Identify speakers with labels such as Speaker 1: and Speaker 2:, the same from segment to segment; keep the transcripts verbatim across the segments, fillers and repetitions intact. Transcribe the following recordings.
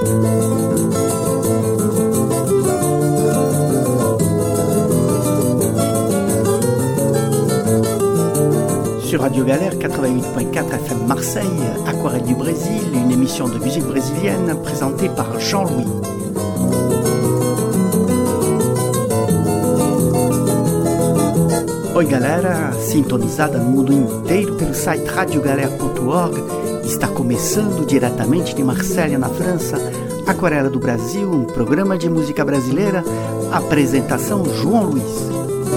Speaker 1: Sur Radio Galère quatre-vingt-huit point quatre F M Marseille, Aquarelle du Brésil, une émission de musique brésilienne présentée par Jean-Louis. Oi galera, sintonizada no mundo inteiro pelo site radio galera ponto org, está começando diretamente de Marselha, na França, Aquarela do Brasil, um programa de música brasileira, apresentação João Luiz.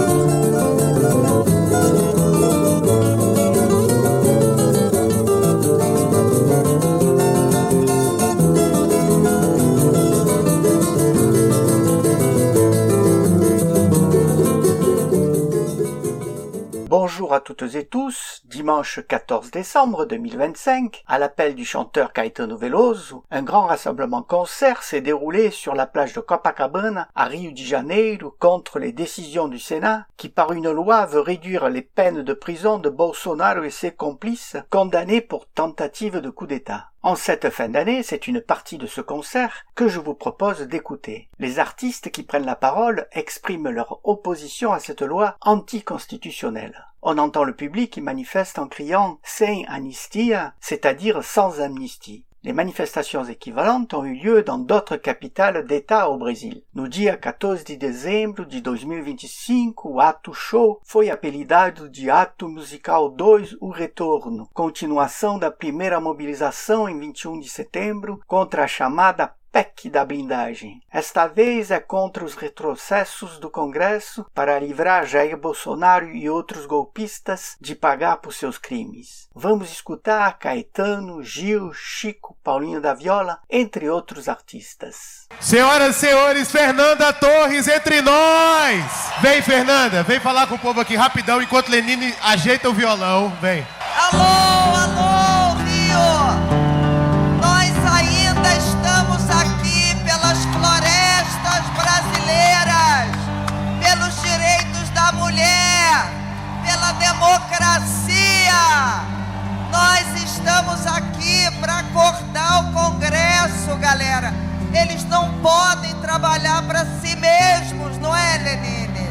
Speaker 1: Bonjour à toutes et tous, dimanche quatorze décembre deux mille vingt-cinq, à l'appel du chanteur Caetano Veloso, un grand rassemblement-concert s'est déroulé sur la plage de Copacabana, à Rio de Janeiro, contre les décisions du Sénat, qui par une loi veut réduire les peines de prison de Bolsonaro et ses complices, condamnés pour tentative de coup d'État. En cette fin d'année, c'est une partie de ce concert que je vous propose d'écouter. Les artistes qui prennent la parole expriment leur opposition à cette loi anticonstitutionnelle. On entend le public qui manifeste en criant « Sem anistia », c'est-à-dire sans amnistie. Les manifestations équivalentes ont eu lieu dans d'autres capitales d'État au Brésil. No dia quatorze de dezembro de dois mil e vinte e cinco, o Ato Show foi apelidado de Ato Musical dois, o Retorno, continuação da primeira mobilização em vinte e um de setembro contra a chamada P E C da blindagem. Esta vez é contra os retrocessos do Congresso para livrar Jair Bolsonaro e outros golpistas de pagar por seus crimes. Vamos escutar Caetano, Gil, Chico, Paulinho da Viola, entre outros artistas.
Speaker 2: Senhoras e senhores, Fernanda Torres entre nós! Vem, Fernanda, vem falar com o povo aqui rapidão enquanto Lenine ajeita o violão. Vem.
Speaker 3: Alô, alô, Rio! Ainda estamos aqui pelas florestas brasileiras, pelos direitos da mulher, pela democracia. Nós estamos aqui para cortar o Congresso, galera. Eles não podem trabalhar para si mesmos, não é, Lenine?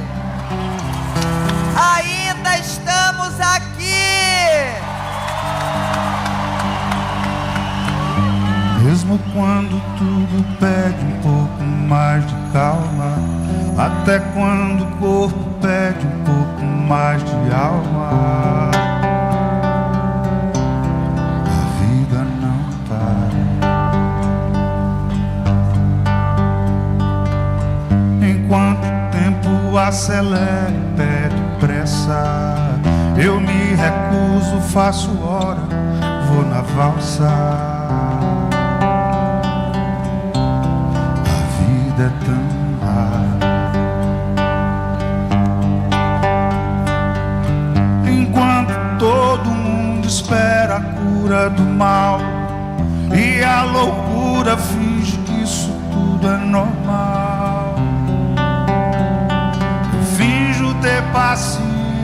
Speaker 3: Ainda estamos aqui.
Speaker 4: Mesmo quando tudo pede um pouco mais de calma, até quando o corpo pede um pouco mais de alma, a vida não para. Enquanto o tempo acelera e pede pressa, eu me recuso, faço hora, vou na valsa. É tão raro. Enquanto todo mundo espera a cura do mal e a loucura finge que isso tudo é normal, eu finjo ter paciência.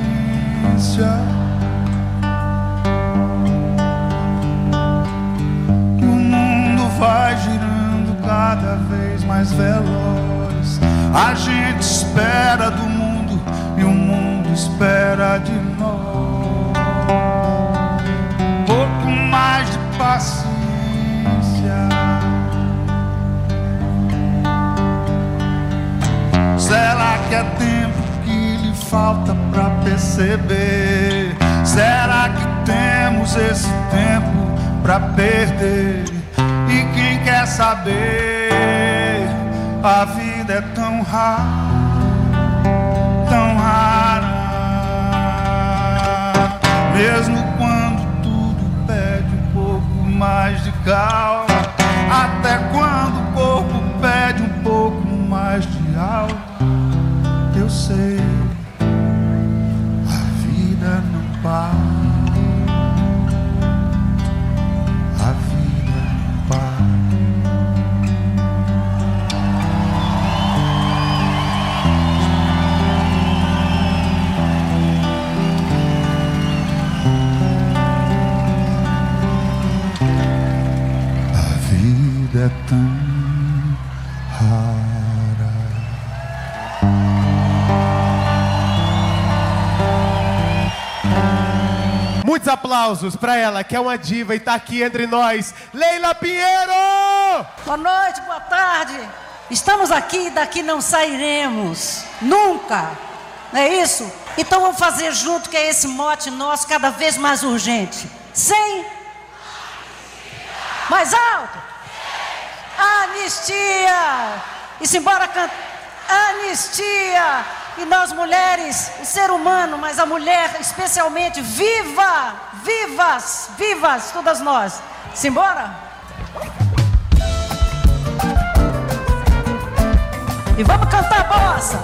Speaker 4: E o mundo vai girando cada vez mais veloz. A gente espera do mundo e o mundo espera de nós. Pouco mais de paciência. Será que é tempo que lhe falta pra perceber? Será que temos esse tempo pra perder? E quem quer saber, a vida é tão rara, tão rara. Mesmo quando tudo pede um pouco mais de calma, até quando o corpo pede um pouco mais de alma, eu sei, a vida não para. É tão rara.
Speaker 2: Muitos aplausos para ela, que é uma diva e tá aqui entre nós, Leila Pinheiro!
Speaker 5: Boa noite, boa tarde. Estamos aqui e daqui não sairemos. Nunca. Não é isso? Então vamos fazer junto, que é esse mote nosso cada vez mais urgente. Sem... Mais alto. Anistia. E simbora cantar. Anistia. E nós mulheres, o ser humano, mas a mulher especialmente, viva, vivas, vivas, todas nós. Simbora? E vamos cantar a bossa.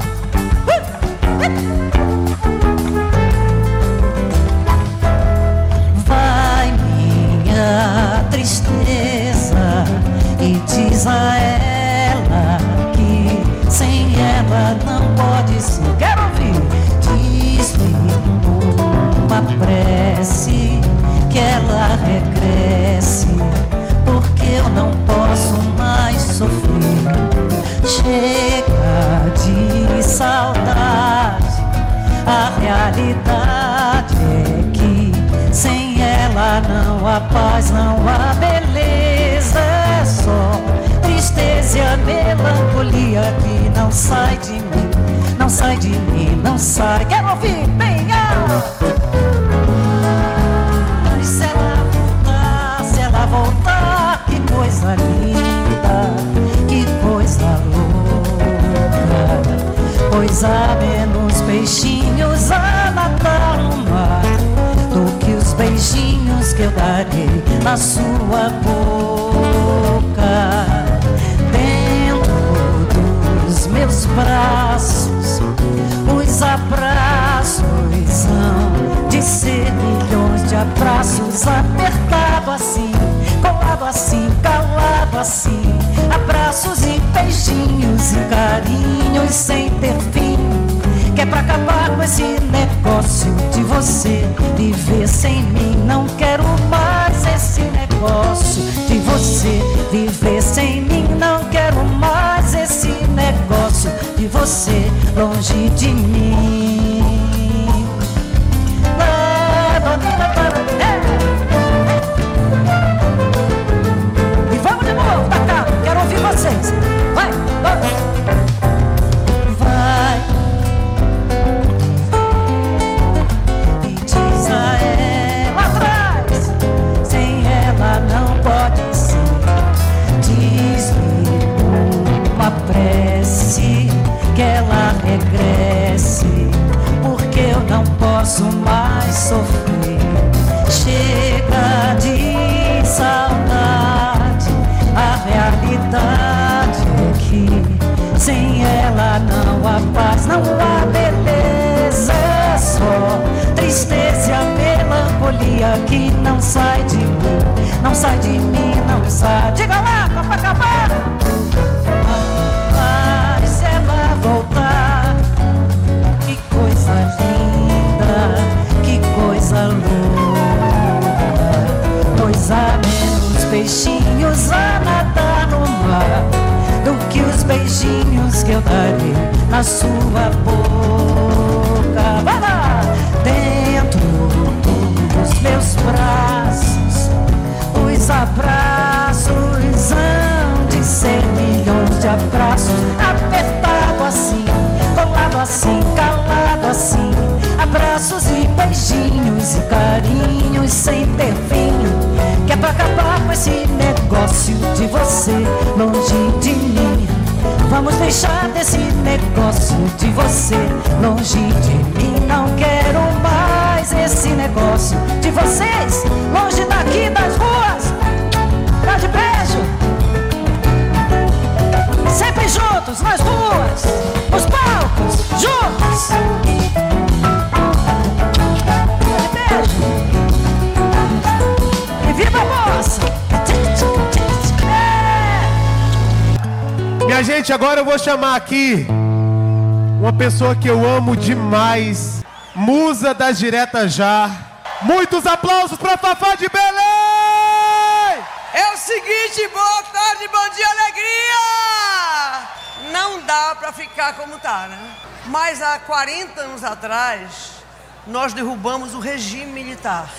Speaker 5: Vai minha tristeza e diz a ela que sem ela não pode ser. Quero ouvir. Diz-lhe uma prece que ela regresse, porque eu não posso mais sofrer. Chega de saudade, a realidade é que sem ela não há paz, não há beleza, é só tristeza e a melancolia que não sai de mim, não sai de mim, não sai. Quero ouvir bem alto. E se ela voltar, se ela voltar, que coisa linda, que coisa louca, pois há menos peixinhos a nadar no mar do que os beijinhos que eu darei na sua boca. Dentro dos meus braços, os abraços hão de ser milhões de abraços, apertado assim, colado assim, calado assim, abraços e beijinhos e carinhos sem ter fim, que é pra acabar com esse negócio de você viver sem mim. Não quero mais esse negócio de você viver sem mim. Não quero mais esse negócio de você longe de mim. E vamos de novo, tá cá, quero ouvir vocês. Vai, vai. Vai. E diz a ela atrás, sem ela não pode ser. Diz-lhe uma prece que ela regresse, porque eu não posso mais sofrer. Chega de saudade, a realidade é que sem ela não há paz, não há beleza, é só tristeza e a melancolia que não sai de mim, não sai de mim, não sai. Diga lá, Copacabana. Mas se ela voltar, que coisa linda, que coisa louca, pois há menos peixinhos a nadar no mar do que os beijinhos que eu darei na sua boca. Vai lá! Dentro dos meus braços, os abraços hão de ser milhões de abraços, apertado assim, colado assim, calado assim, abraços e beijinhos e carinhos sem ter fim, que é pra acabar com esse negócio de você longe de mim. Vamos deixar desse negócio de você longe de mim. Não quero mais esse negócio de vocês longe daqui das ruas. Dá de beijo. Sempre juntos nas ruas, nos palcos, juntos. Dá de beijo. E viva a moça.
Speaker 2: Minha gente, agora eu vou chamar aqui uma pessoa que eu amo demais, musa das diretas já. Muitos aplausos para Fafá de Belém!
Speaker 3: Eu seguinte, boa tarde, bom dia, alegria! Não dá pra ficar como tá, né? Mas há quarenta anos atrás, nós derrubamos o regime militar.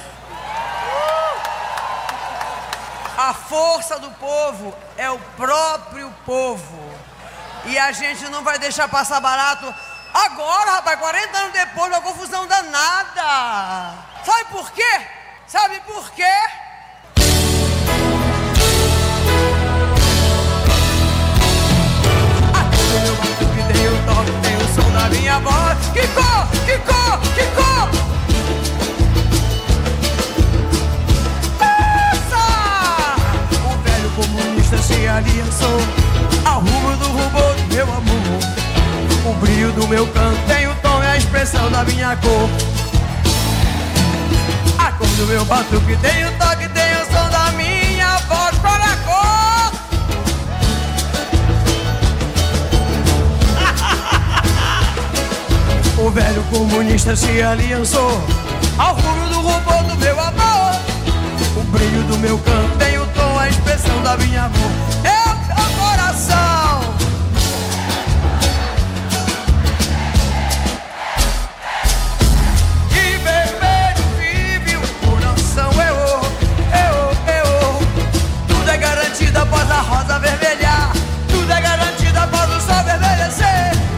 Speaker 3: A força do povo é o próprio povo. E a gente não vai deixar passar barato agora, rapaz, quarenta anos depois, uma confusão danada. Sabe por quê? Sabe por quê? Que tem o toque, tem o som da minha voz. Quicó, quicó, quicó. Essa! O velho comunista se aliançou ao rumo do rubor do meu amor. O brilho do meu canto tem o tom e a expressão da minha cor. A cor do meu batuque tem o toque, tem o som da minha voz. Qual é a cor? O velho comunista se aliançou ao rumo do rubor do meu amor. O brilho do meu canto tem o tom, a expressão da minha amor. É o teu coração. E vermelho vive o coração. Eu, eu, eu. Tudo é garantido após a rosa vermelhar. Tudo é garantido após o sol vermelhecer.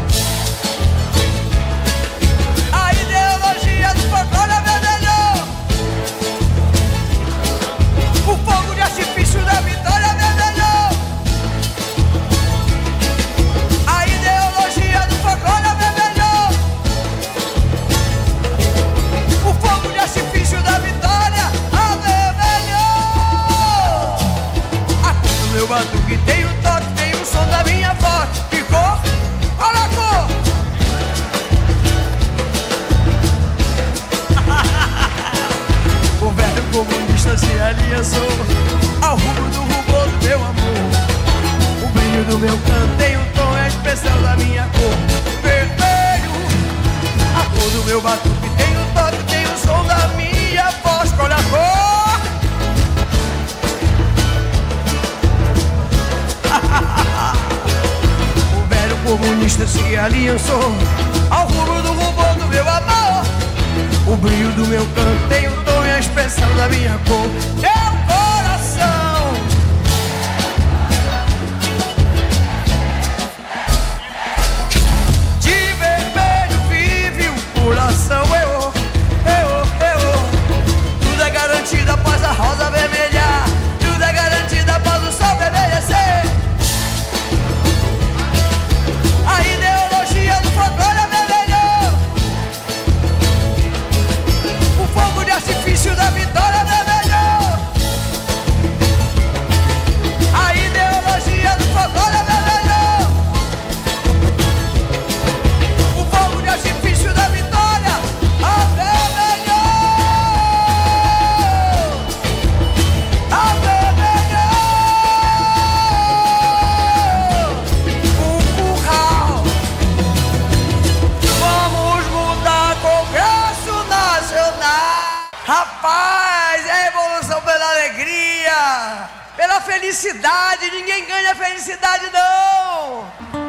Speaker 3: Que tem o toque, tem o som da minha voz. Que cor? Olha a cor! O velho comunista se aliançou ao rumo do rubor do meu amor. O brilho do meu canto tem o tom e a expressão da minha cor. Vermelho, a cor do meu batuque tem o toque, tem o som da minha voz. Olha a cor! O velho comunista se aliançou ao rumo do rubor do meu amor. O brilho do meu canto tem o tom e a expressão da minha cor. É o coração. De vermelho vive o coração. Eu, eu, eu. Tudo é garantido após a rosa vermelhar. Tudo é garantido após o sol vermelhecer. A ideologia do folclore vermelhou. O fogo de artifício da vitória vermelhou. A ideologia do folclore vermelhou. O fogo de artifício da vitória avermelhou. Avermelhou. O curral. Vamos mudar Congresso Nacional. Rapaz, é a revolução pela alegria, pela felicidade. Ninguém ganha felicidade, não.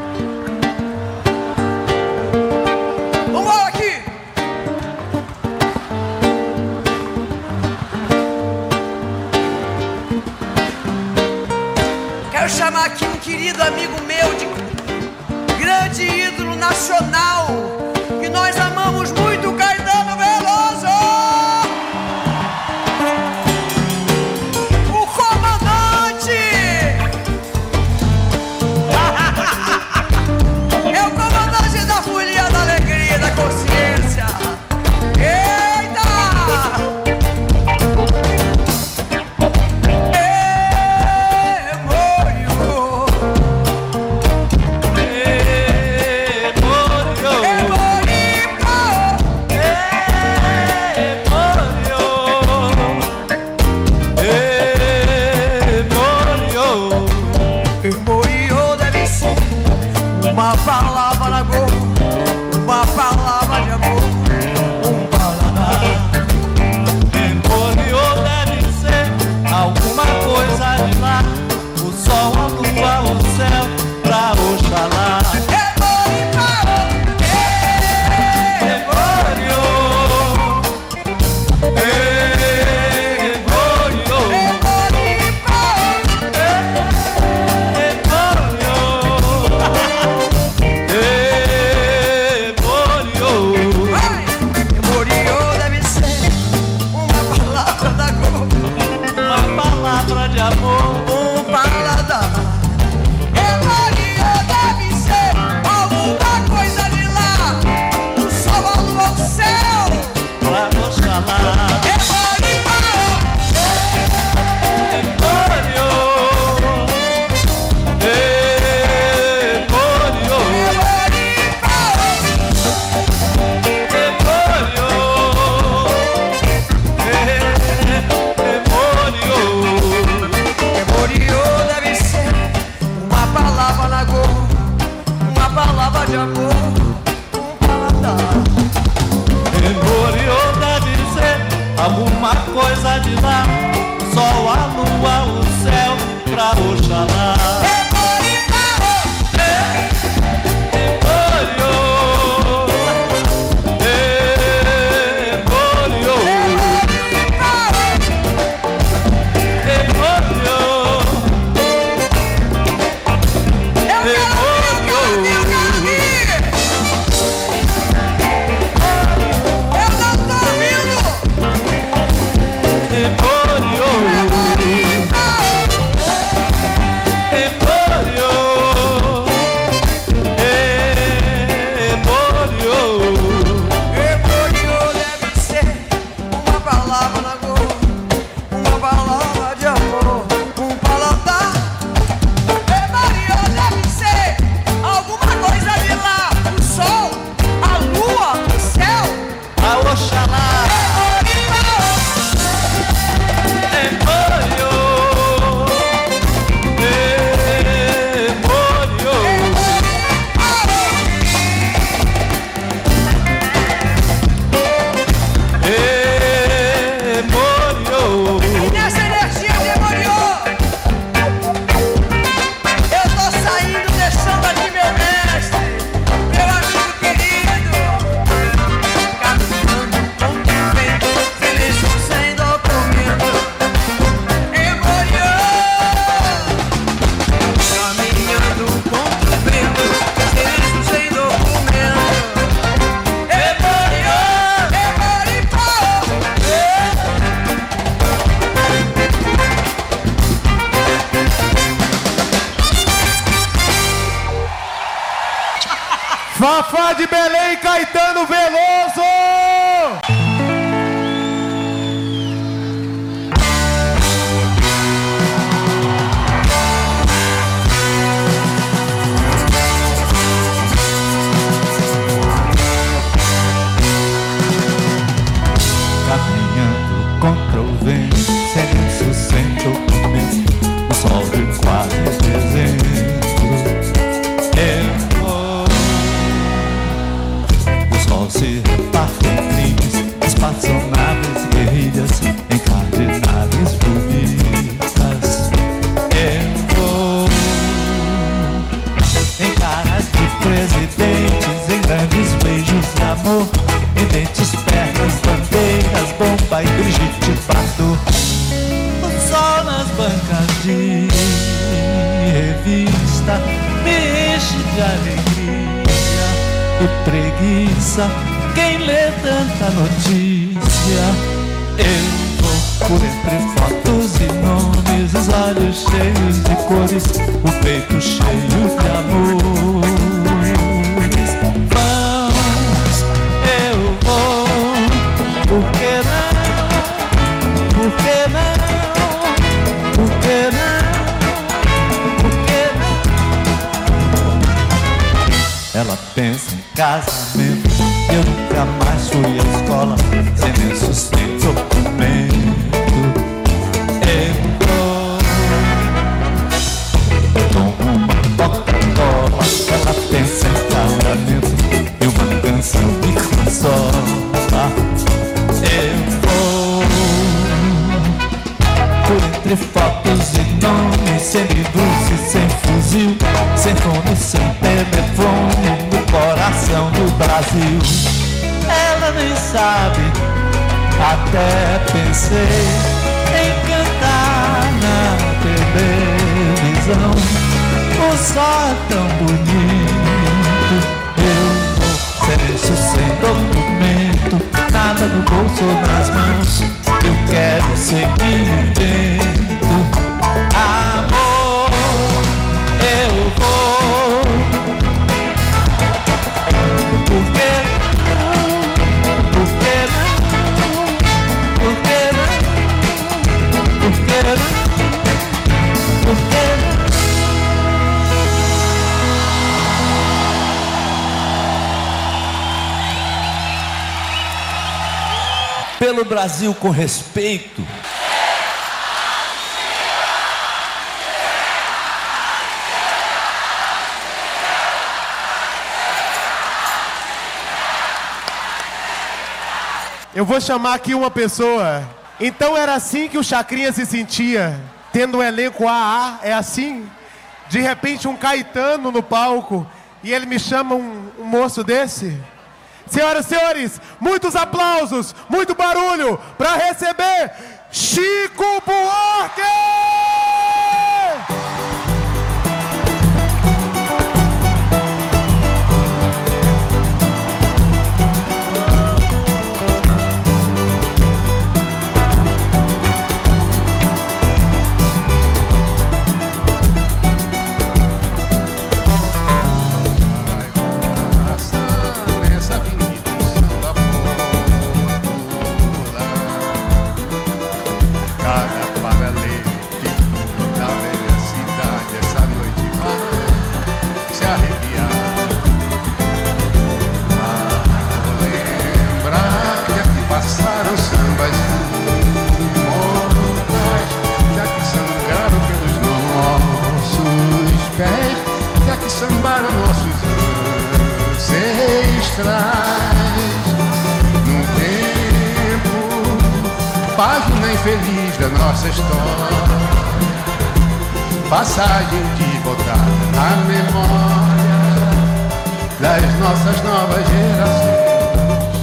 Speaker 3: Vamos lá aqui. Quero chamar aqui um querido amigo meu, de grande ídolo nacional, que nós amamos muito, Caetano Veloso. O comandante. É o comandante da folia, da alegria, da consciência. Eita! Uma palavra na gol, uma palavra de amor, um paladar.
Speaker 6: Memoriou deve ser alguma coisa de lá.
Speaker 3: Oxalá.
Speaker 2: Fafá de Belém, Caetano Veloso!
Speaker 4: Caminhando contra o vento, silêncio sem documento, o sol de quase dezembro. Eu vou, o sol se reparte em crimes, espaçonaves guerrilhas, encardináveis bonitas. Eu vou, em caras de presidentes, em grandes beijos de amor, em dentes, pernas, bandeiras, bomba e Brigitte Bardot. O sol nas bancas de revista me enche de alegria e preguiça. Quem lê tanta notícia? Eu vou por entre fotos e nomes, os olhos cheios de cores, o peito cheio de amor. Por que não? Por que não? Por que não? Por que não? Ela pensa em casamento, eu nunca mais fui à escola, sem nem sustento, documento. Eu tomo uma Coca-Cola, ela pensa em casamento, e uma canção me consola. Eu vou por entre fotos e nomes, sem livros e sem fuzil, sem fome, sem telefone, no coração do Brasil. Ela nem sabe, até pensei em cantar na televisão. O sol é tão bonito, eu vou silêncio sem documento, nada no bolso ou nas mãos, eu quero seguir vivendo. Amor, eu vou. Por que não? Por que não? Por que não? Por que não? Por que não? Pelo Brasil com respeito.
Speaker 2: Eu vou chamar aqui uma pessoa. Então era assim que o Chacrinha se sentia. tendo um elenco A A, é assim? De repente um Caetano no palco e ele me chama um, um moço desse? Senhoras e senhores, muitos aplausos, muito barulho para receber Chico Buarque!
Speaker 6: Sambaram nossos ancestrais num tempo, página infeliz da nossa história, passagem de botar na memória das nossas novas gerações.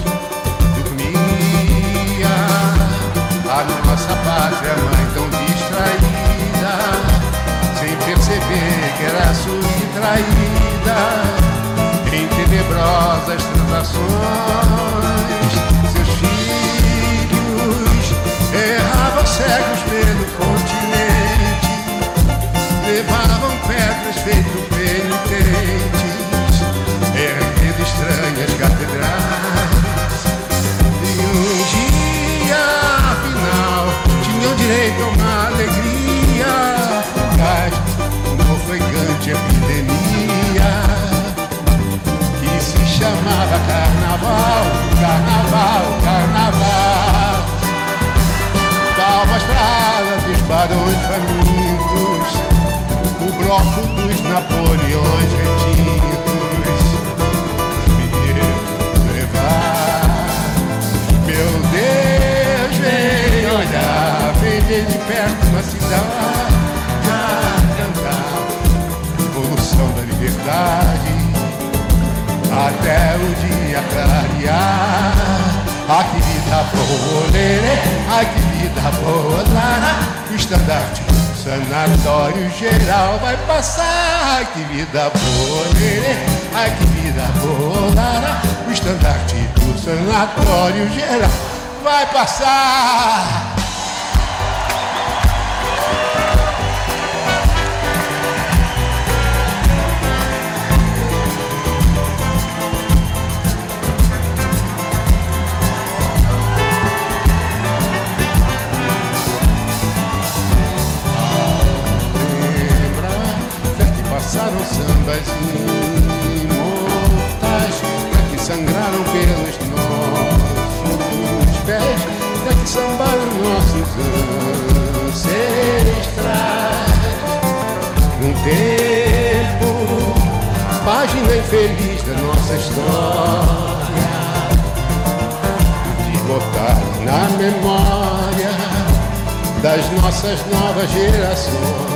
Speaker 6: Dormia a nossa pátria mãe tão distraída, sem perceber que era subtraída em tenebrosas transações. Seus filhos erravam cegos pelo continente, levavam pedras feito penitentes, erguendo estranhas catedrais. E um dia, afinal, tinham direito a uma alegria fugaz, uma ofegante epidemia que se chamava carnaval, carnaval, carnaval. Palmas pra alas dos barões famintos, o bloco dos Napoleões retintos, viemos levar. Meu Deus, vem olhar, vem ver de perto uma cidade a cantar evolução da liberdade até o dia clarear. Ai que vida boa, lerê, ai que vida boa, lara. O estandarte do sanatório geral vai passar. Ai que vida boa, lerê, ai que vida boa, lara. O estandarte do sanatório geral vai passar. Passaram sambas imortais, que sangraram pelos nossos pés, que sambaram nossos ancestrais. Um tempo, página infeliz da nossa história, de botar na memória das nossas novas gerações.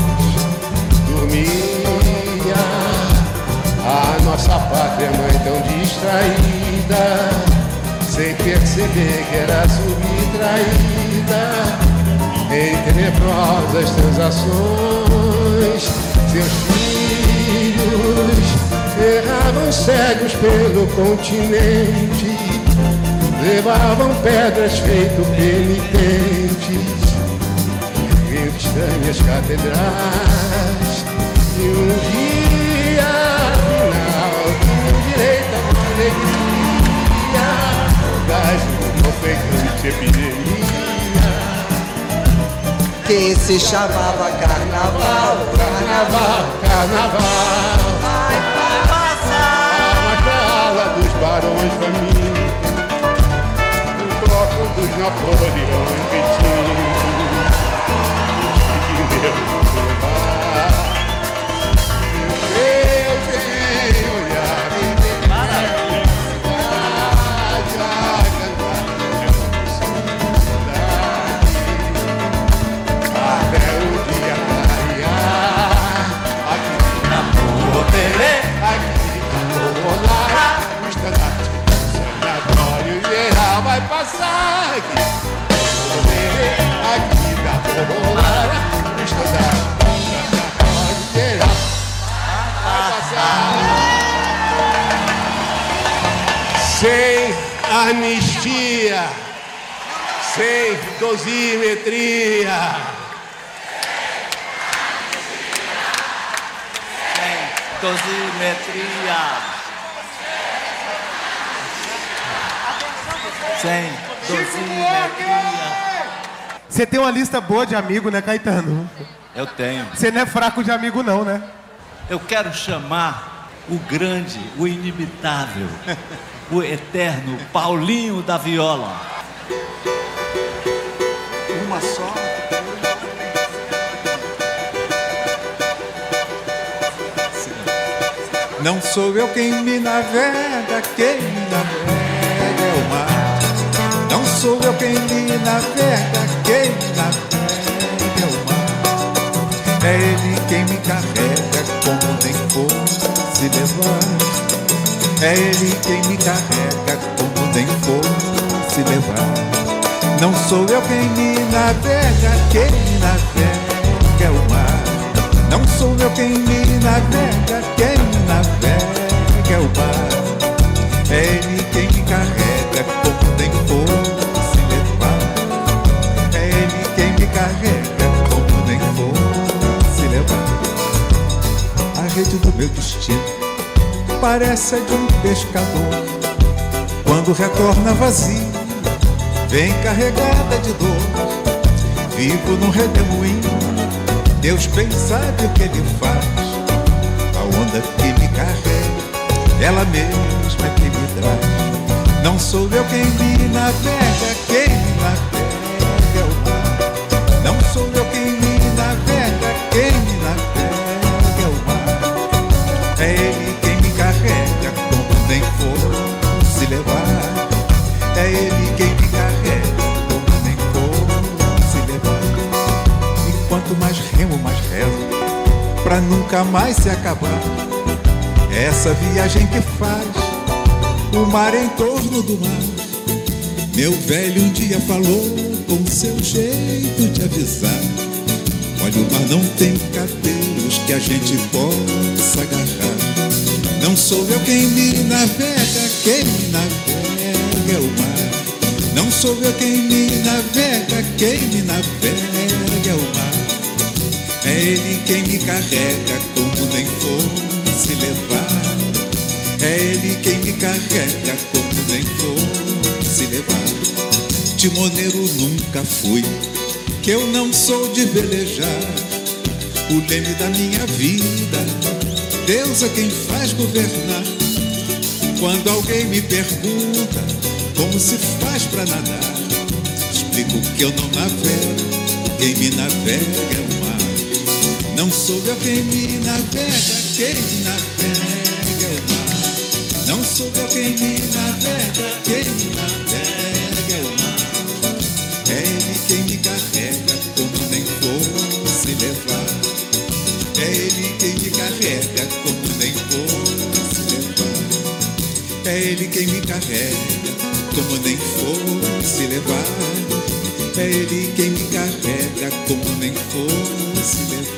Speaker 6: Dormia a nossa pátria mãe tão distraída, sem perceber que era subtraída em tenebrosas transações. Seus filhos erravam cegos pelo continente, levavam pedras feito penitentes em estranhas catedrais. E um dia, afinal, tinham direito a uma alegria fugaz, uma ofegante epidemia
Speaker 7: que se chamava carnaval,
Speaker 6: carnaval, carnaval.
Speaker 7: Vai, vai passar.
Speaker 6: A macala dos barões famintos, o bloco dos Napoleões retintos, que Deus levar. Eu venho olhar e ver a cantar até o sem anistia, sem dosimetria.
Speaker 8: Dosimetria. Sem dosimetria.
Speaker 2: Você tem uma lista boa de amigos, né, Caetano?
Speaker 8: Eu tenho.
Speaker 2: Você não é fraco de amigo, não, né?
Speaker 8: Eu quero chamar o grande, o inimitável, o eterno Paulinho da Viola.
Speaker 7: Uma só.
Speaker 9: Não sou eu quem me navega, quem me navega é o mar. Não sou eu quem me navega, quem me navega é o mar. É ele quem me carrega como nem fosse levar. É ele quem me carrega como nem fosse levar. Não sou eu quem me navega, quem me navega é o mar. Não sou eu quem me navega, quem me navega é o mar. É ele quem me carrega como nem fosse levar. É ele quem me carrega como nem fosse levar. A rede do meu destino parece a de um pescador. Quando retorna vazia, vem carregada de dor. Vivo num redemoinho, Deus bem sabe o que ele faz. A onda que me carrega, ela mesma que me traz. Não sou eu quem me navega, quem me navega é o mar. Não sou eu quem me navega, quem me navega é o mar. É ele quem me carrega como nem fosse levar. É ele quem me carrega como nem fosse levar. E quanto mais remo, mais rezo, pra nunca mais se acabar. Essa viagem que faz o mar em torno do mar. Meu velho um dia falou com seu jeito de avisar: olha, o mar não tem cabelos que a gente possa agarrar. Não sou eu quem me navega, quem me navega é o mar. Não sou eu quem me navega, quem me navega é o mar. É ele quem me carrega como nem fosse levar. É ele quem me carrega como nem fosse levar. Timoneiro nunca fui, que eu não sou de velejar. O leme da minha vida, Deus é quem faz governar. Quando alguém me pergunta como se faz pra nadar, explico que eu não navego, quem me navega é o mar. Não sou eu quem me navega, quem me navega é o mar. Não sou eu quem me navega, quem me navega é o mar. É ele quem me carrega como nem fosse levar. É ele quem me carrega como nem fosse levar. É ele quem me carrega como nem fosse levar. É ele quem me carrega como nem fosse levar.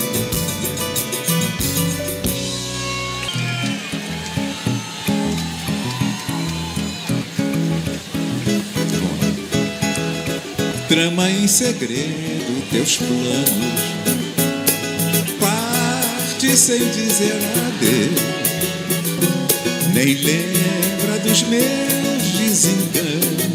Speaker 9: Trama em segredo teus planos, parte sem dizer adeus, nem lembra dos meus desenganos.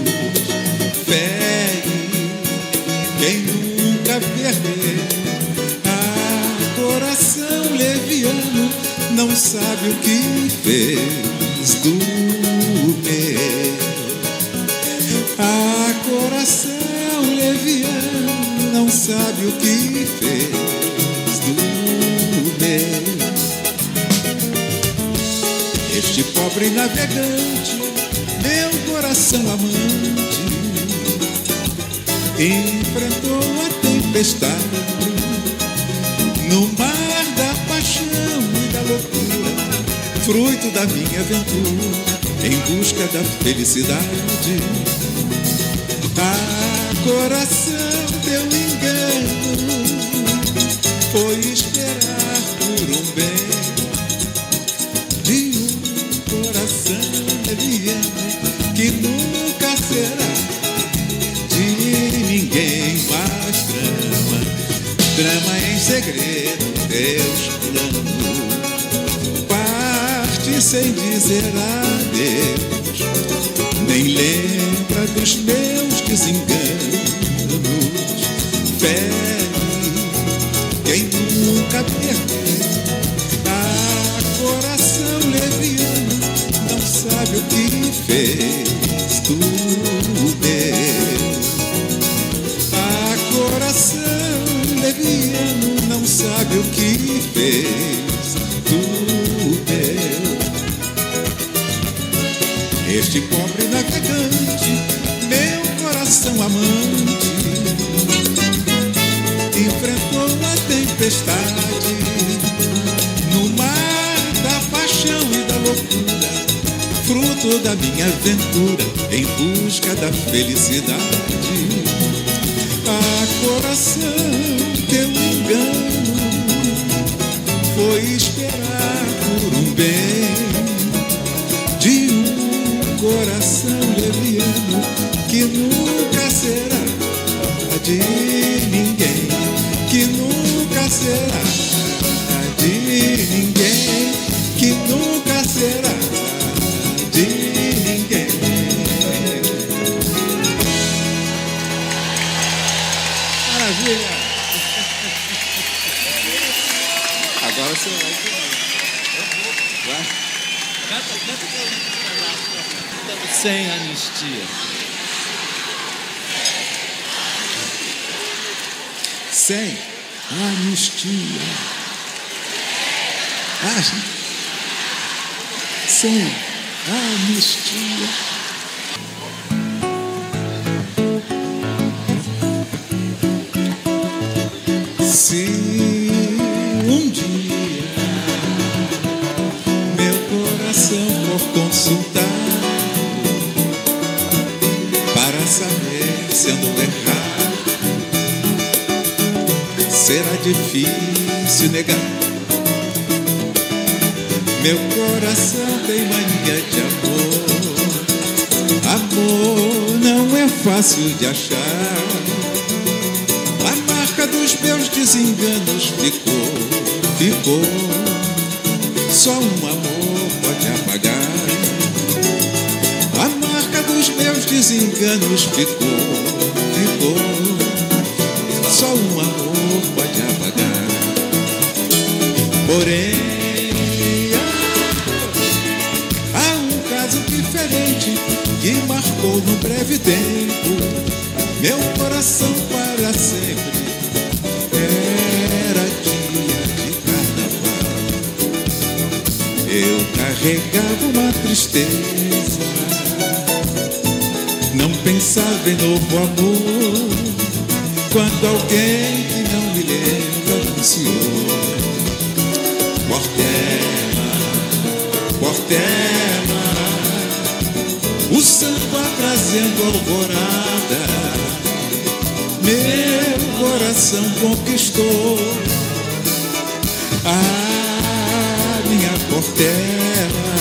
Speaker 9: Pegue quem nunca perdeu, ah, coração leviano não sabe o que fez do meu. Ah, coração leviano não sabe o que fez do meu. Este pobre navegante, meu coração amante, enfrentou a tempestade no mar da paixão e da loucura, fruto da minha aventura em busca da felicidade. Ah, coração, teu engano foi esperar por um bem de um coração leviano. segredo, teus planos. Parte sem dizer adeus, nem lembra dos meus desenganos. Fere quem nunca perdeu. Ah, coração leviano, não sabe o que fez tu meu. Ah, coração leviano, não sabe o que fez tu meu. Este pobre navegante, meu coração amante, enfrentou a tempestade no mar da paixão e da loucura, fruto da minha aventura em busca da felicidade. Ah, coração, teu engano foi esperar por um bem de um coração leviano que nunca será de ninguém, que nunca será de ninguém, que nunca será de ninguém. Maravilha! Agora você vai. Vai.
Speaker 8: Canta, canta que eu sem anistia.
Speaker 9: Sem anistia. Ah, sem anistia. Se um dia meu coração for consultar para saber se ando errado, será difícil negar. Meu coração tem mania de amor. Amor não é fácil de achar. A marca dos meus desenganos ficou, ficou. Só um amor pode apagar. A marca dos meus desenganos ficou, ficou. Só um amor pode apagar. Porém, há um caso diferente que marcou num breve tempo meu coração para sempre. Era dia de carnaval. Eu carregava uma tristeza, não pensava em novo amor, quando alguém que não me lembra anunciou: Portela, Portela, o samba trazendo alvorada, meu coração conquistou. Ah, minha Portela,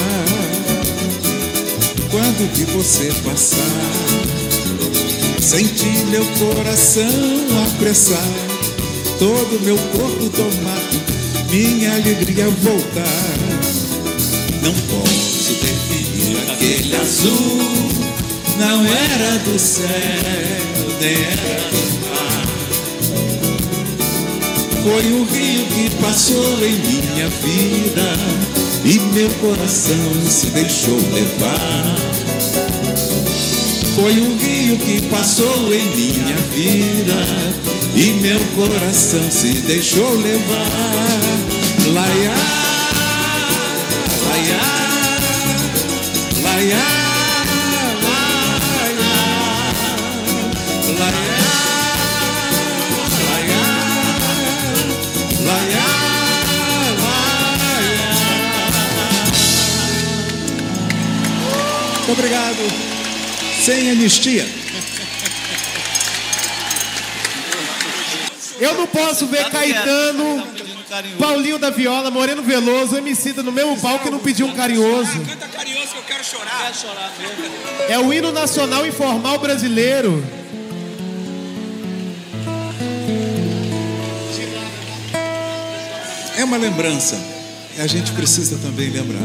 Speaker 9: quando vi você passar, senti meu coração apressar, todo meu corpo tomado, minha alegria voltar. Não posso definir aquele azul, não era do céu, nem era do mar. Foi um rio que passou em minha vida e meu coração se deixou levar. Foi um rio que passou em minha vida e meu coração se deixou levar. Laiá, laiá, laiá, laiá, laiá, laiá, laiá, laiá. Muito obrigado. Sem anistia.
Speaker 2: Eu não posso ver Caetano, Paulinho da Viola, Moreno Veloso, Emicida no mesmo palco e não pedir um carinhoso.
Speaker 10: Canta carinhoso que eu quero chorar. Quero chorar mesmo.
Speaker 2: É o hino nacional informal brasileiro.
Speaker 9: uma lembrança. A gente precisa também lembrar.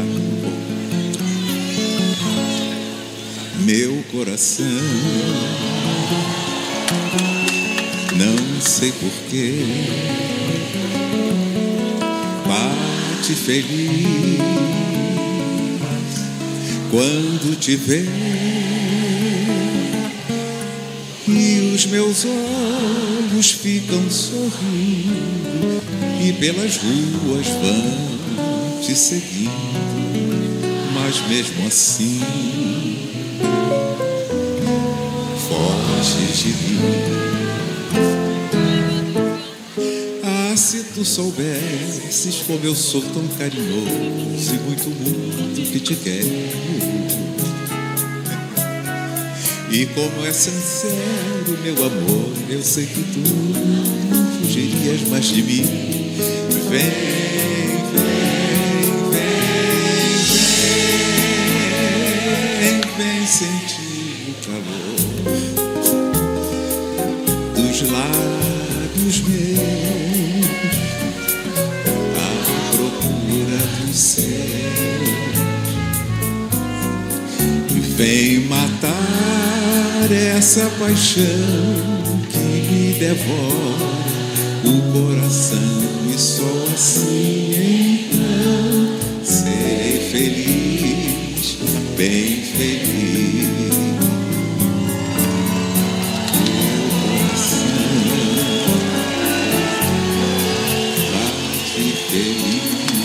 Speaker 9: Meu coração, não sei porquê, bate feliz quando te vê, e os meus olhos ficam sorrindo e pelas ruas vão te seguindo, mas mesmo assim foge de mim. Ah, se tu soubesses como eu sou tão carinhoso e muito, muito que te quero, e como é sincero meu amor, eu sei que tu não fugirias mais de mim. Vem, vem, vem, vem, vem sentir o calor dos lábios meus à procura do céu. Vem matar essa paixão que me devora o coração, e só assim então serei feliz, bem feliz. Meu coração bate feliz.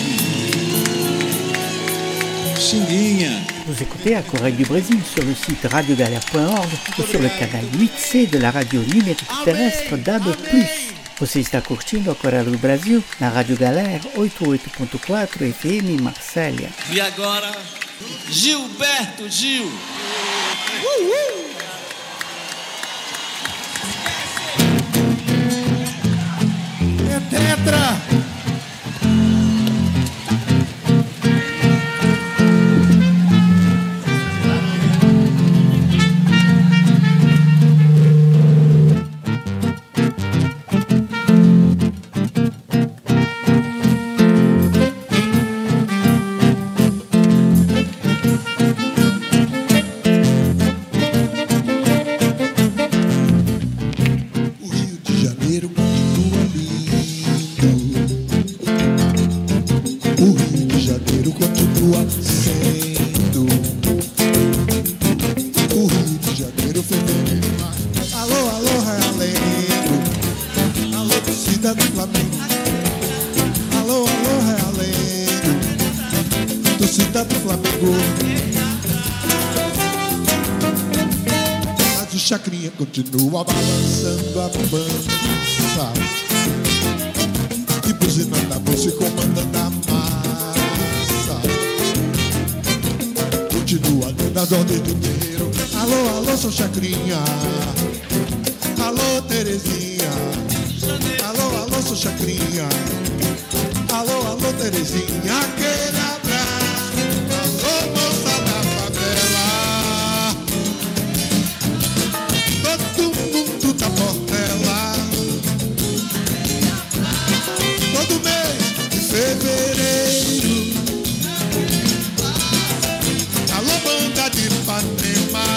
Speaker 9: Xinguinha.
Speaker 1: Vous écoutez à Corée du Brésil sur le site radio galère point org ou sur le canal huit C de la radio numérique terrestre D A B plus. Você está curtindo a Corée do Brasil na Rádio Galera oitenta e oito ponto quatro F M Marsella.
Speaker 8: E agora, Gilberto Gil. Uh, uh.
Speaker 2: É tetra!
Speaker 11: Chacrinha continua balançando a pança e buzinando a bolsa e comandando a massa. Continua dando as ordens do terreiro. Alô, alô, sou Chacrinha. Alô, Terezinha. Alô, alô, sou Chacrinha. Alô, alô, Terezinha. Aquele abraço. Alô, moça da favela. Todo mundo da portela. Todo mês de fevereiro. Alô, banda de Ipanema.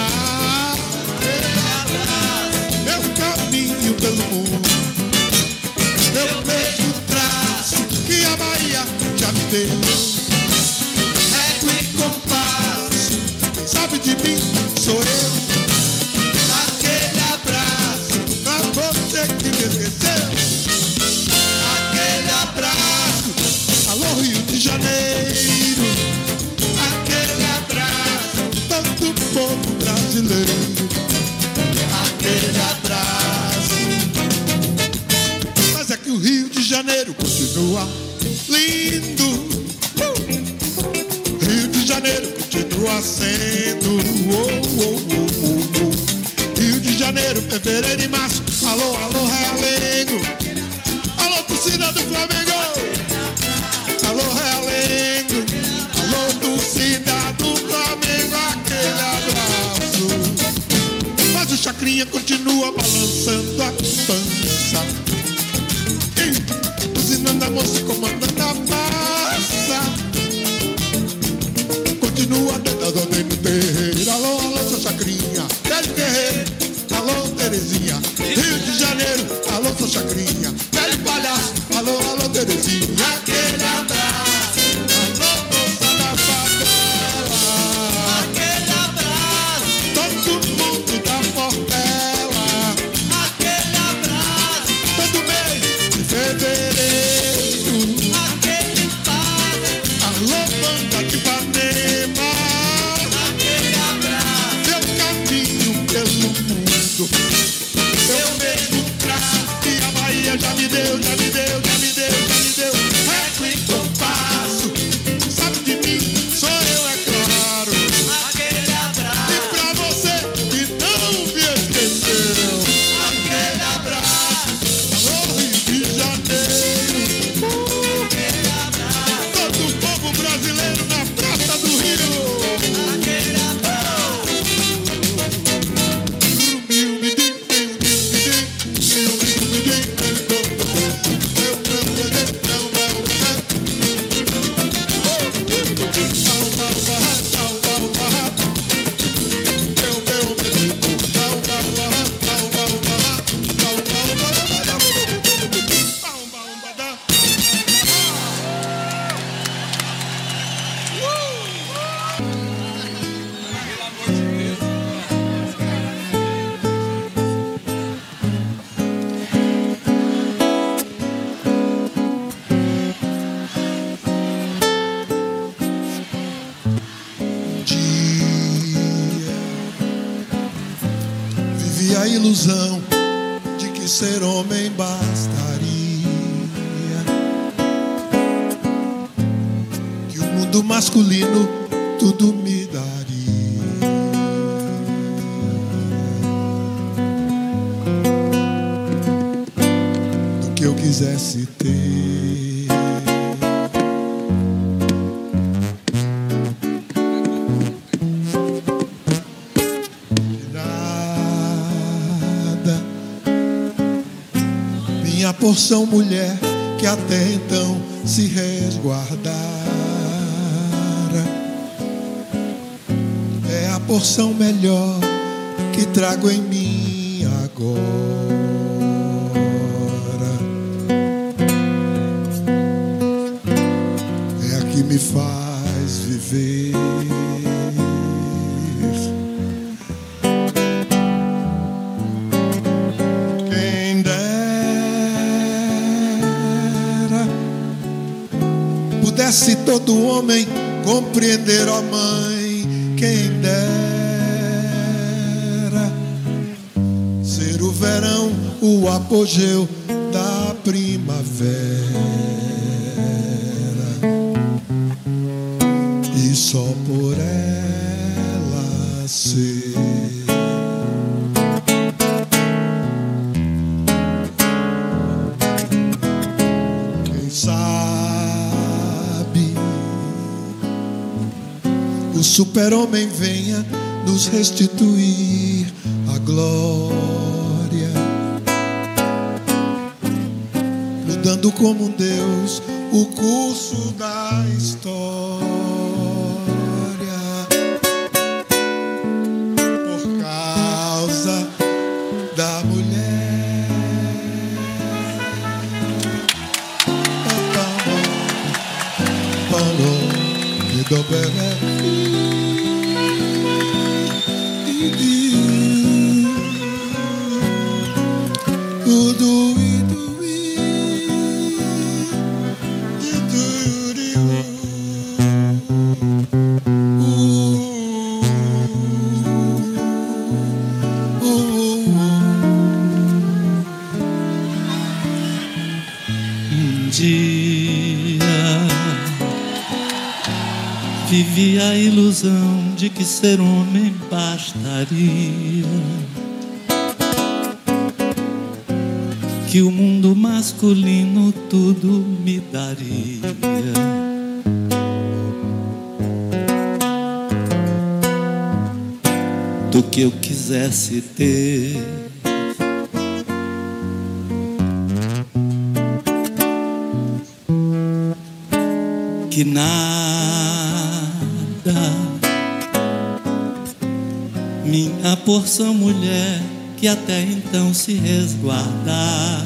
Speaker 11: Meu caminho pelo mundo. Meu mesmo traço que a Bahia já me deu. Régua e compasso, sabe de mim, sou eu. Aquele abraço pra você que me esqueceu. Aquele abraço, alô Rio de Janeiro. Aquele abraço, todo o povo brasileiro. Aquele abraço. Mas é que o Rio de Janeiro continua lindo. uh! Rio de Janeiro continua sendo. Oh, oh, oh, oh, oh. Rio de Janeiro, fevereiro e março. Alô, alô, Realengo. Alô, torcida do Flamengo. Alô, Realengo. Alô, torcida do Flamengo. Aquele abraço. Mas o Chacrinha continua balançando a pança. Buzinando a moça, comandando a ilusão de que ser homem bastaria, que o mundo masculino tudo me daria. Do que eu quisesse ter. Nada. Minha porção mulher que até então se resguardara é a porção melhor que trago em mim agora. É a que me faz viver. Quem dera pudesse todo homem compreender, ó mãe, quem dera ser o verão o apogeu da primavera, e só por ela ser. Quem sabe o super-homem venha nos restituir a glória, mudando como um Deus o curso da história, por causa da mulher. Paulo me do bebê.
Speaker 8: Um dia vivi a ilusão de que ser homem bastaria, que o mundo masculino tudo me daria. Do que eu quisesse ter. Que nada minha porção mulher que até então se resguardara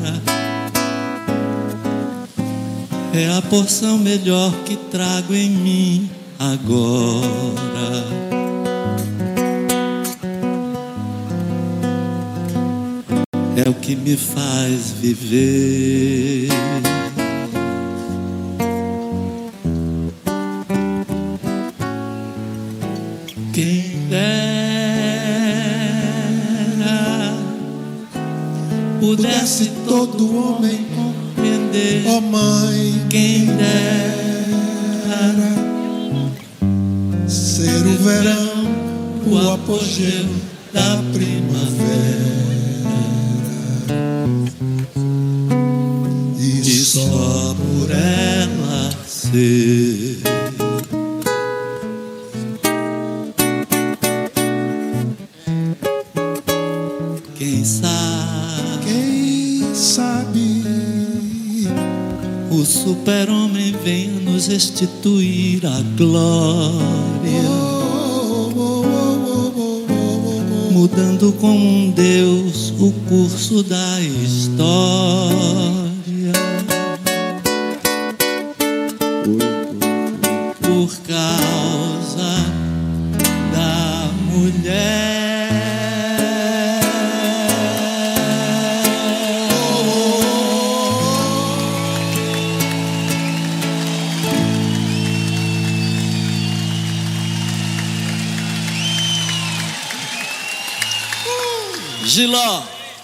Speaker 8: é a porção melhor que trago em mim agora. É o que me faz viver. Quem dera pudesse todo homem compreender,
Speaker 11: ó mãe,
Speaker 8: quem dera
Speaker 11: ser o verão o apogeu da primavera,
Speaker 8: e só por ela ser. Quem sabe,
Speaker 11: quem sabe
Speaker 8: o super-homem venha nos restituir a glória, mudando como um Deus o curso da história, por causa da mulher. Giló.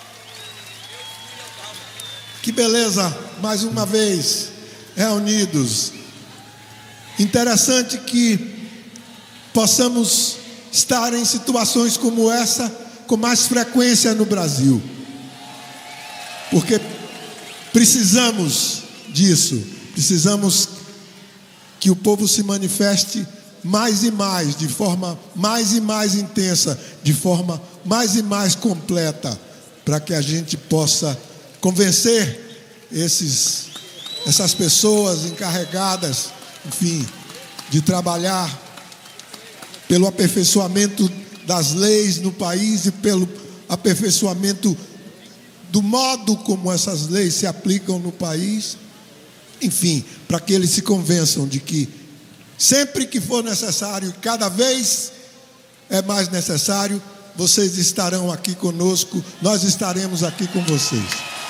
Speaker 11: Que beleza, mais uma vez, reunidos. Interessante que possamos estar em situações como essa com mais frequência no Brasil. Porque precisamos disso, precisamos que o povo se manifeste mais e mais, de forma mais e mais intensa, de forma mais e mais completa, para que a gente possa convencer esses, essas pessoas encarregadas, enfim, de trabalhar pelo aperfeiçoamento das leis no país e pelo aperfeiçoamento do modo como essas leis se aplicam no país, enfim, para que eles se convençam de que sempre que for necessário, e cada vez é mais necessário, vocês estarão aqui conosco, nós estaremos aqui com vocês.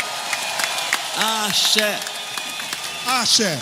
Speaker 8: Axé.
Speaker 11: Axé.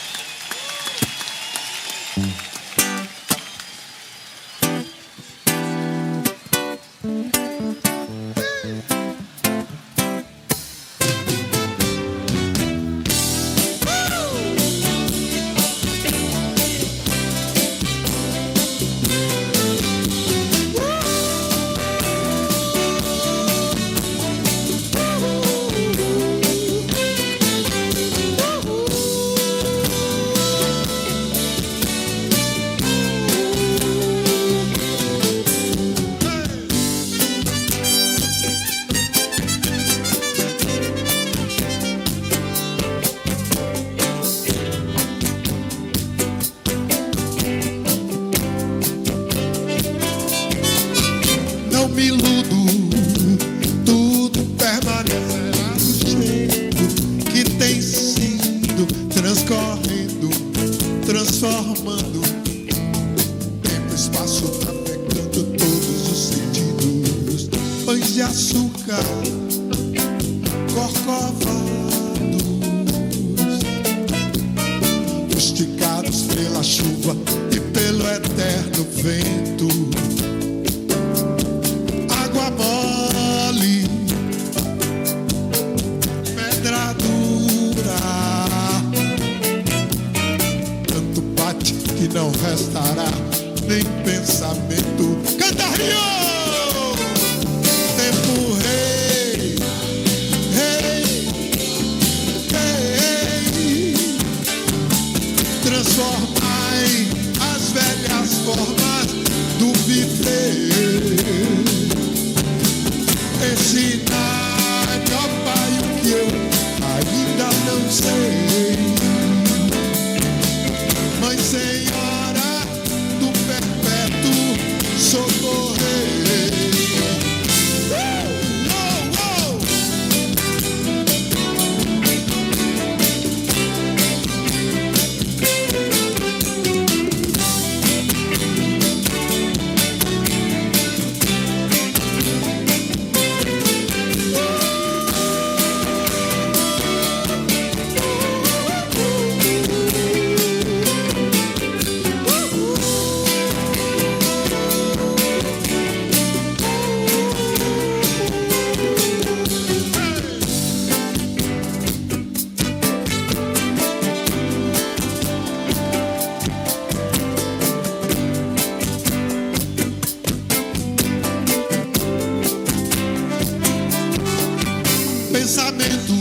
Speaker 4: Pensamento,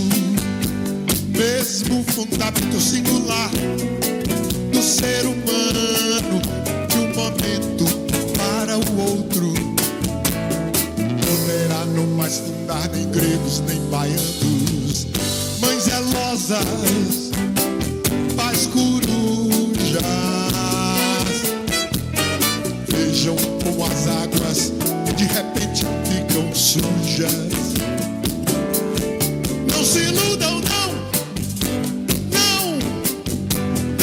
Speaker 4: mesmo fundamento singular do ser humano, de um momento para o outro, poderá não mais fundar nem gregos nem baianos, mães zelosas, pais corujas. Vejam como as águas de repente ficam sujas. Não se iludam, não, não,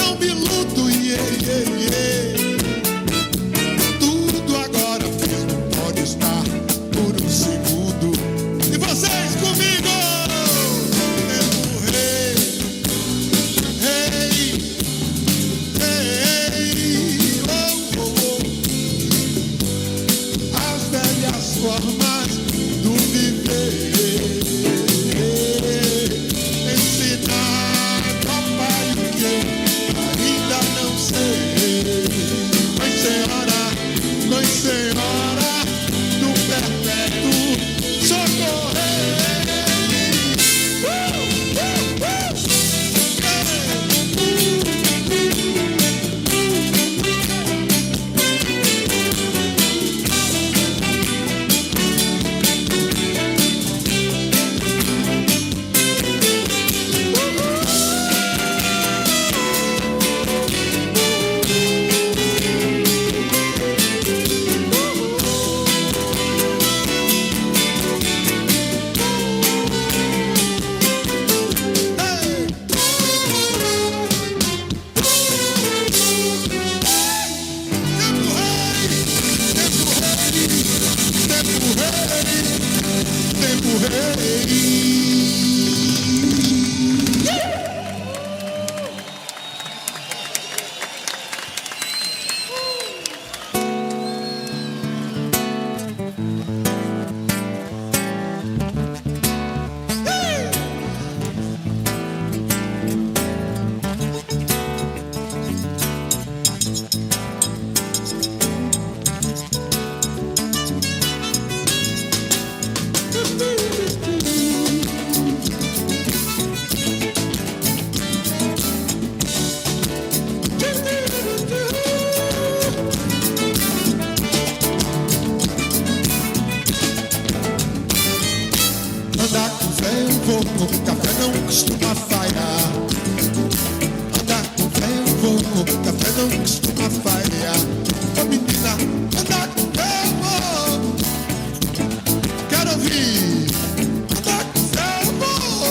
Speaker 11: vou, café não costuma falhar. Ô menina, anda que eu vou. Quero ouvir, anda que eu vou.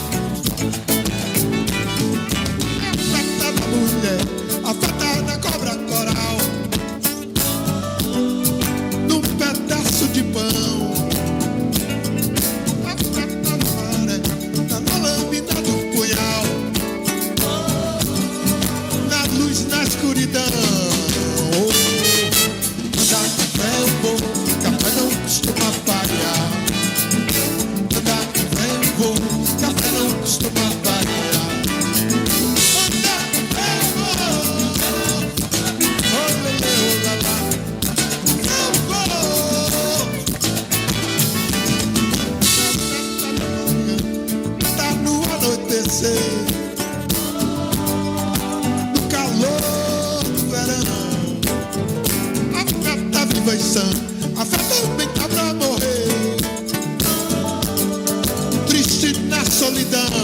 Speaker 11: A festa da mulher, a festa da cobra coral, num pedaço de pão. A festa da maré, tá na lâmina do punhal, na luz, na escuridão. Andar de pé eu vou, café não costuma falhar. Andar de pé eu vou, café não costuma falhar. Andar de pé eu vou, olê, olá, lá, eu vou. Tá no anoitecer, no calor do verão. A fé tá viva e sã, a fé também tá pra morrer, triste na solidão.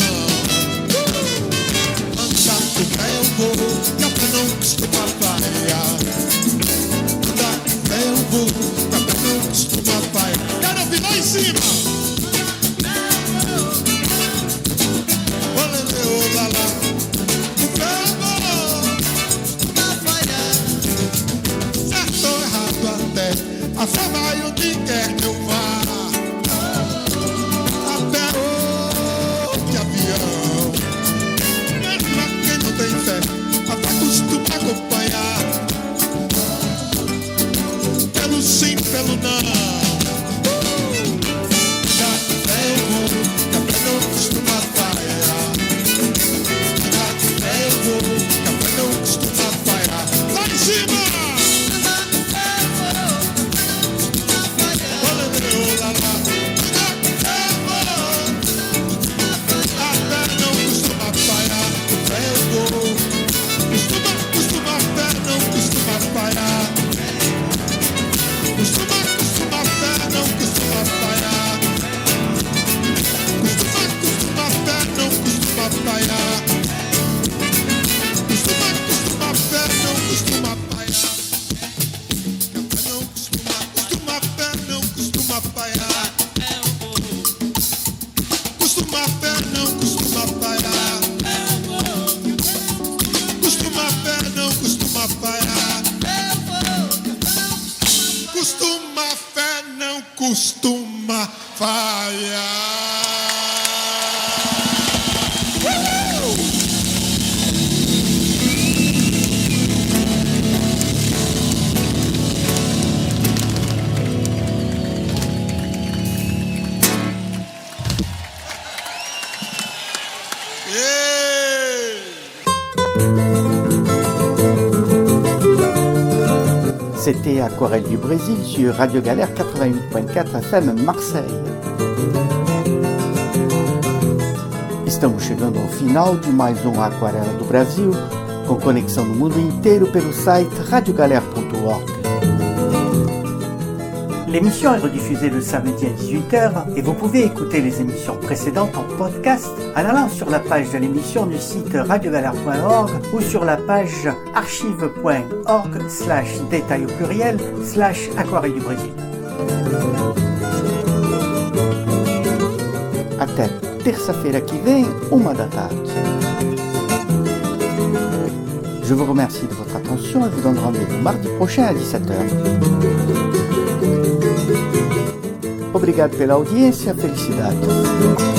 Speaker 11: Andar com fé eu vou, café não costuma falhar. Andar com fé eu vou, café não costuma falhar. Quero ouvir lá em cima. Olê, olá, lá, com fé eu vou. Certo ou errado até, a fé vai onde quer que eu vá. Até ou de avião. Mesmo pra quem não tem fé, a fé costuma acompanhar. Pelo sim, pelo não. Já que fé eu vou, café não costuma falhar. Já que fé eu vou, café não costuma falhar. Lá em cima! Olha, olá, lá. Já que fé eu vou, a fé não costuma falhar. Fé eu vou, costuma, costuma, fé não costuma falhar. Costuma, costuma, fé não costuma falhar. Costuma, costuma, fé não costuma falhar. Costuma, costuma, fé não costuma falhar. Café não costuma, costuma, fé não costuma falhar. Costuma, fé não costuma falhar. Costuma, fé não costuma falhar. Costuma, fé não costuma falhar.
Speaker 1: C'était Aquarelle du Brésil sur Radio Galère quatre-vingt-huit point quatre F M Marseille. Estamos chegando ao final de mais um Aquarela do Brasil, com conexão no mundo inteiro pelo site radio galère point org. L'émission est rediffusée le samedi à dix-huit heures et vous pouvez écouter les émissions précédentes en podcast en allant sur la page de l'émission du site radio galère point org ou sur la page archive point org slash détail au pluriel slash Aquarelle du Brésil. Até terça-feira que vem, uma da tarde. Je vous remercie de votre attention et vous donne rendez-vous mardi prochain à dix-sept heures. Obrigado pela audiência, felicidade.